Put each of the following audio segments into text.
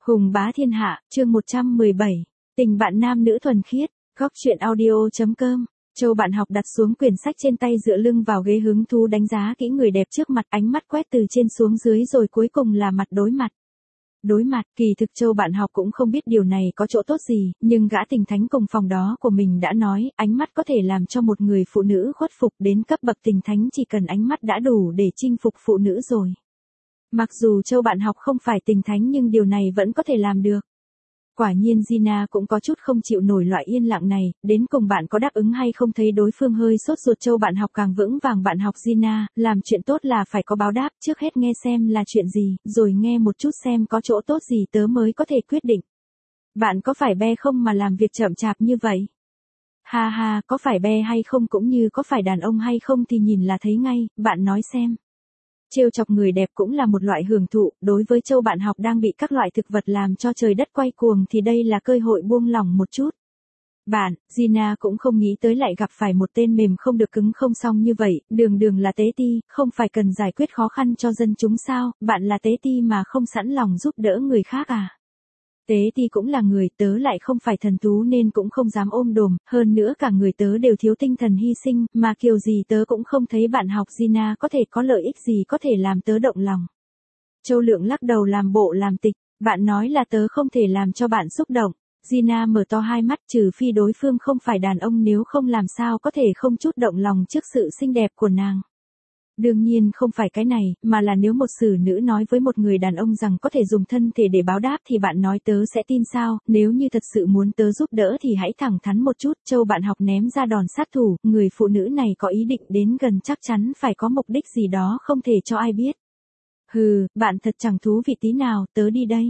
Hùng bá thiên hạ, chương 117. Tình bạn nam nữ thuần khiết, góc truyện audio.com. Châu bạn học đặt xuống quyển sách trên tay dựa lưng vào ghế hứng thú đánh giá kỹ người đẹp trước mặt, ánh mắt quét từ trên xuống dưới rồi cuối cùng là mặt đối mặt. Đối mặt, kỳ thực Châu bạn học cũng không biết điều này có chỗ tốt gì, nhưng gã tình thánh cùng phòng đó của mình đã nói, ánh mắt có thể làm cho một người phụ nữ khuất phục đến cấp bậc tình thánh, chỉ cần ánh mắt đã đủ để chinh phục phụ nữ rồi. Mặc dù Châu bạn học không phải tình thánh nhưng điều này vẫn có thể làm được. Quả nhiên Gina cũng có chút không chịu nổi loại yên lặng này, đến cùng bạn có đáp ứng hay không thấy đối phương hơi sốt ruột. Châu bạn học càng vững vàng. Bạn học Gina, làm chuyện tốt là phải có báo đáp, trước hết nghe xem là chuyện gì, rồi nghe một chút xem có chỗ tốt gì tớ mới có thể quyết định. Bạn có phải be không mà làm việc chậm chạp như vậy? Ha ha, có phải be hay không cũng như có phải đàn ông hay không thì nhìn là thấy ngay, bạn nói xem. Trêu chọc người đẹp cũng là một loại hưởng thụ, đối với Châu bạn học đang bị các loại thực vật làm cho trời đất quay cuồng thì đây là cơ hội buông lỏng một chút. Bạn, Gina cũng không nghĩ tới lại gặp phải một tên mềm không được cứng không xong như vậy, đường đường là tế ti, không phải cần giải quyết khó khăn cho dân chúng sao, bạn là tế ti mà không sẵn lòng giúp đỡ người khác à? Tế ti cũng là người, tớ lại không phải thần thú nên cũng không dám ôm đồm, hơn nữa cả người tớ đều thiếu tinh thần hy sinh, mà kiểu gì tớ cũng không thấy bạn học Gina có thể có lợi ích gì có thể làm tớ động lòng. Châu Lượng lắc đầu làm bộ làm tịch, bạn nói là tớ không thể làm cho bạn xúc động. Gina mở to hai mắt, trừ phi đối phương không phải đàn ông, nếu không làm sao có thể không chút động lòng trước sự xinh đẹp của nàng. Đương nhiên không phải cái này, mà là nếu một xử nữ nói với một người đàn ông rằng có thể dùng thân thể để báo đáp thì bạn nói tớ sẽ tin sao, nếu như thật sự muốn tớ giúp đỡ thì hãy thẳng thắn một chút. Châu bạn học ném ra đòn sát thủ, người phụ nữ này có ý định đến gần chắc chắn phải có mục đích gì đó không thể cho ai biết. Hừ, bạn thật chẳng thú vị tí nào, tớ đi đây.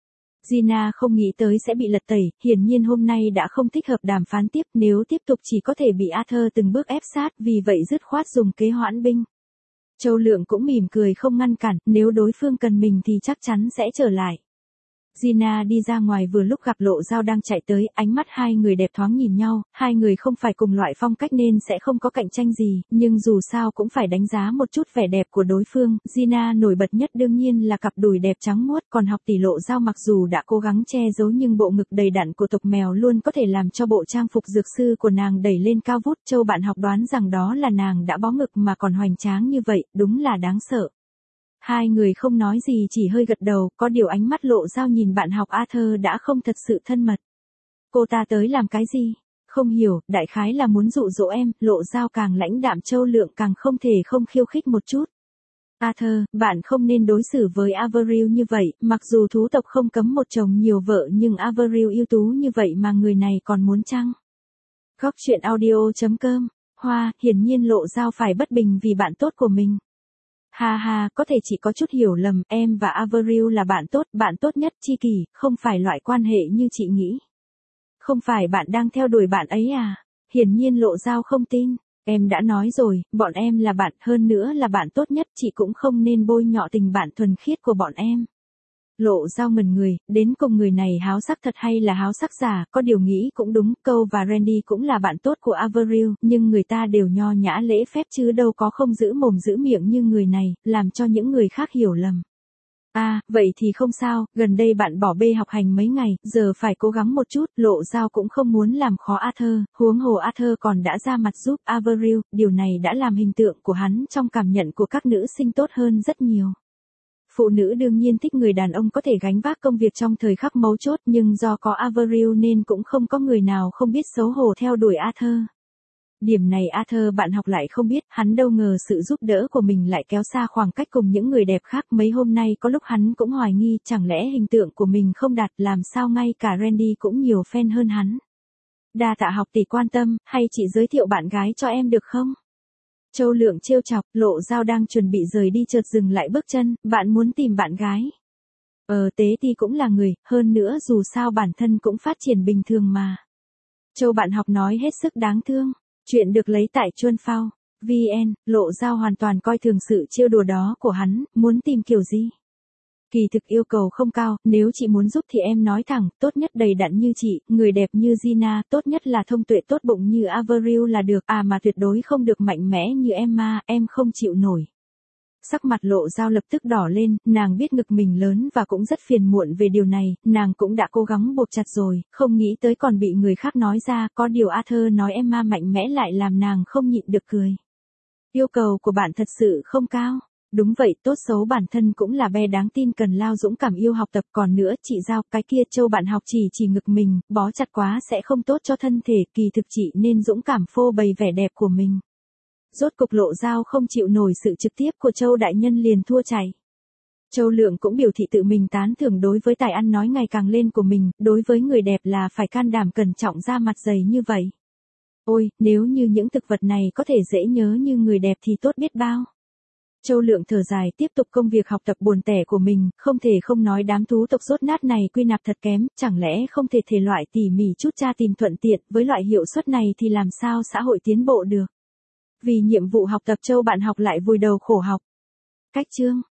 Gina không nghĩ tới sẽ bị lật tẩy, hiển nhiên hôm nay đã không thích hợp đàm phán tiếp, nếu tiếp tục chỉ có thể bị Arthur từng bước ép sát, vì vậy dứt khoát dùng kế hoãn binh. Châu Lượng cũng mỉm cười không ngăn cản, nếu đối phương cần mình thì chắc chắn sẽ trở lại. Gina đi ra ngoài vừa lúc gặp Lộ Dao đang chạy tới, ánh mắt hai người đẹp thoáng nhìn nhau, hai người không phải cùng loại phong cách nên sẽ không có cạnh tranh gì, nhưng dù sao cũng phải đánh giá một chút vẻ đẹp của đối phương. Gina nổi bật nhất đương nhiên là cặp đùi đẹp trắng muốt, còn học tỷ Lộ Dao mặc dù đã cố gắng che giấu nhưng bộ ngực đầy đặn của tộc mèo luôn có thể làm cho bộ trang phục dược sư của nàng đẩy lên cao vút. Châu bạn học đoán rằng đó là nàng đã bó ngực mà còn hoành tráng như vậy, đúng là đáng sợ. Hai người không nói gì, chỉ hơi gật đầu, có điều ánh mắt Lộ Dao nhìn bạn học Arthur đã không thật sự thân mật. Cô ta tới làm cái gì? Không hiểu, đại khái là muốn dụ dỗ em. Lộ Dao càng lãnh đạm, Châu Lượng càng không thể không khiêu khích một chút. Arthur, bạn không nên đối xử với Avril như vậy, mặc dù thú tộc không cấm một chồng nhiều vợ nhưng Avril ưu tú như vậy mà người này còn muốn chăng? Góc truyện audio.com. Hoa, hiển nhiên Lộ Dao phải bất bình vì bạn tốt của mình. Ha ha, có thể chỉ có chút hiểu lầm, em và Avril là bạn tốt nhất tri kỷ, không phải loại quan hệ như chị nghĩ. Không phải bạn đang theo đuổi bạn ấy à? Hiển nhiên Lộ Dao không tin. Em đã nói rồi, bọn em là bạn, hơn nữa là bạn tốt nhất, chị cũng không nên bôi nhọ tình bạn thuần khiết của bọn em. Lộ Dao ngẩn người, đến cùng người này háo sắc thật hay là háo sắc giả, có điều nghĩ cũng đúng, Câu và Randy cũng là bạn tốt của Avril, nhưng người ta đều nho nhã lễ phép chứ đâu có không giữ mồm giữ miệng như người này, làm cho những người khác hiểu lầm. À, vậy thì không sao, gần đây bạn bỏ bê học hành mấy ngày, giờ phải cố gắng một chút. Lộ Dao cũng không muốn làm khó Arthur, huống hồ Arthur còn đã ra mặt giúp Avril, điều này đã làm hình tượng của hắn trong cảm nhận của các nữ sinh tốt hơn rất nhiều. Phụ nữ đương nhiên thích người đàn ông có thể gánh vác công việc trong thời khắc mấu chốt, nhưng do có Avril nên cũng không có người nào không biết xấu hổ theo đuổi Arthur. Điểm này Arthur bạn học lại không biết, hắn đâu ngờ sự giúp đỡ của mình lại kéo xa khoảng cách cùng những người đẹp khác. Mấy hôm nay có lúc hắn cũng hoài nghi, chẳng lẽ hình tượng của mình không đạt, làm sao ngay cả Randy cũng nhiều fan hơn hắn. Đa tạ học tỷ quan tâm, hay chị giới thiệu bạn gái cho em được không? Châu Lượng trêu chọc. Lộ Dao đang chuẩn bị rời đi chợt dừng lại bước chân, bạn muốn tìm bạn gái? Tế ti cũng là người, hơn nữa dù sao bản thân cũng phát triển bình thường mà. Châu bạn học nói hết sức đáng thương. Chuyện được lấy tại Chuân Phao VN. Lộ Dao hoàn toàn coi thường sự trêu đùa đó của hắn, muốn tìm kiểu gì? Kỳ thực yêu cầu không cao, nếu chị muốn giúp thì em nói thẳng, tốt nhất đầy đặn như chị, người đẹp như Gina, tốt nhất là thông tuệ tốt bụng như Avril là được, mà tuyệt đối không được mạnh mẽ như Emma, em không chịu nổi. Sắc mặt Lộ Dao lập tức đỏ lên, nàng biết ngực mình lớn và cũng rất phiền muộn về điều này, nàng cũng đã cố gắng buộc chặt rồi, không nghĩ tới còn bị người khác nói ra, có điều Arthur nói Emma mạnh mẽ lại làm nàng không nhịn được cười. Yêu cầu của bạn thật sự không cao. Đúng vậy, tốt xấu bản thân cũng là bé đáng tin cần lao dũng cảm yêu học tập, còn nữa chị Giao, cái kia Châu bạn học chỉ ngực mình, bó chặt quá sẽ không tốt cho thân thể, kỳ thực chị nên dũng cảm phô bày vẻ đẹp của mình. Rốt cục Lộ Dao không chịu nổi sự trực tiếp của Châu đại nhân liền thua chạy. Châu Lượng cũng biểu thị tự mình tán thưởng đối với tài ăn nói ngày càng lên của mình, đối với người đẹp là phải can đảm cẩn trọng ra mặt dày như vậy. Ôi, nếu như những thực vật này có thể dễ nhớ như người đẹp thì tốt biết bao. Châu Lượng thở dài tiếp tục công việc học tập buồn tẻ của mình, không thể không nói đám thú tộc rốt nát này quy nạp thật kém, chẳng lẽ không thể thể loại tỉ mỉ chút tra tìm thuận tiện, với loại hiệu suất này thì làm sao xã hội tiến bộ được. Vì nhiệm vụ học tập Châu bạn học lại vùi đầu khổ học. Cách chương